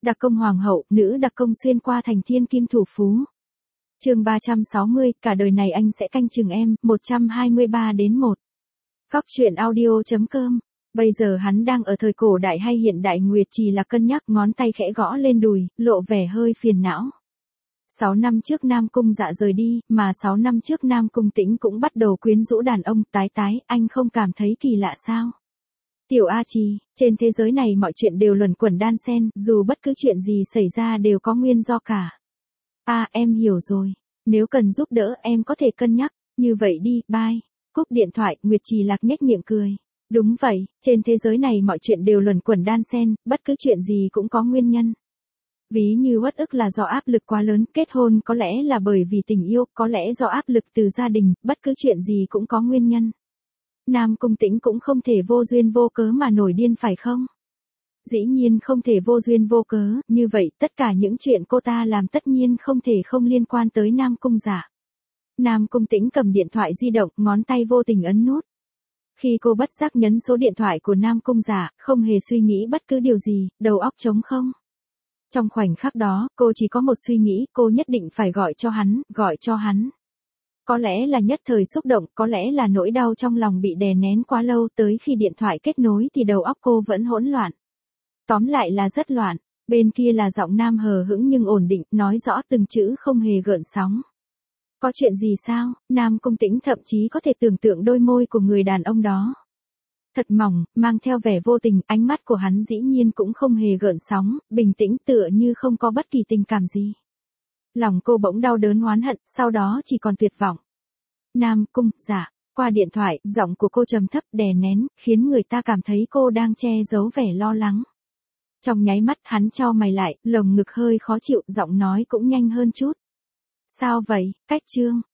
Đặc công hoàng hậu, nữ đặc công xuyên qua thành thiên kim thủ phú. Chương 360, cả đời này anh sẽ canh chừng em, 123-1. Góc truyện audio.com. Bây giờ hắn đang ở thời cổ đại hay hiện đại? Nguyệt Trì là cân nhắc, ngón tay khẽ gõ lên đùi, lộ vẻ hơi phiền não. 6 năm trước Nam Cung Dạ rời đi, mà 6 năm trước Nam Cung Tĩnh cũng bắt đầu quyến rũ đàn ông. Tái, anh không cảm thấy kỳ lạ sao? Tiểu A Trì, trên thế giới này mọi chuyện đều luẩn quẩn đan xen, dù bất cứ chuyện gì xảy ra đều có nguyên do cả. Em hiểu rồi. Nếu cần giúp đỡ em có thể cân nhắc, như vậy đi, bye. Cúp điện thoại, Nguyệt Trì Lạc nhếch miệng cười. Đúng vậy, trên thế giới này mọi chuyện đều luẩn quẩn đan xen, bất cứ chuyện gì cũng có nguyên nhân. Ví như uất ức là do áp lực quá lớn, kết hôn có lẽ là bởi vì tình yêu, có lẽ do áp lực từ gia đình, bất cứ chuyện gì cũng có nguyên nhân. Nam Cung Tĩnh cũng không thể vô duyên vô cớ mà nổi điên phải không? Dĩ nhiên không thể vô duyên vô cớ, như vậy tất cả những chuyện cô ta làm tất nhiên không thể không liên quan tới Nam Cung Dạ. Nam Cung Tĩnh cầm điện thoại di động, ngón tay vô tình ấn nút. Khi cô bất giác nhấn số điện thoại của Nam Cung Dạ, không hề suy nghĩ bất cứ điều gì, đầu óc trống không. Trong khoảnh khắc đó, cô chỉ có một suy nghĩ, cô nhất định phải gọi cho hắn. Có lẽ là nhất thời xúc động, có lẽ là nỗi đau trong lòng bị đè nén quá lâu, tới khi điện thoại kết nối thì đầu óc cô vẫn hỗn loạn. Tóm lại là rất loạn, bên kia là giọng nam hờ hững nhưng ổn định, nói rõ từng chữ không hề gợn sóng. Có chuyện gì sao? Nam Cung Tĩnh thậm chí có thể tưởng tượng đôi môi của người đàn ông đó. Thật mỏng, mang theo vẻ vô tình, ánh mắt của hắn dĩ nhiên cũng không hề gợn sóng, bình tĩnh tựa như không có bất kỳ tình cảm gì. Lòng cô bỗng đau đớn oán hận, sau đó chỉ còn tuyệt vọng. Nam Cung Dạ, qua điện thoại, giọng của cô trầm thấp đè nén, khiến người ta cảm thấy cô đang che giấu vẻ lo lắng. Trong nháy mắt hắn chau mày lại, lồng ngực hơi khó chịu, giọng nói cũng nhanh hơn chút. Sao vậy, Cách Trương?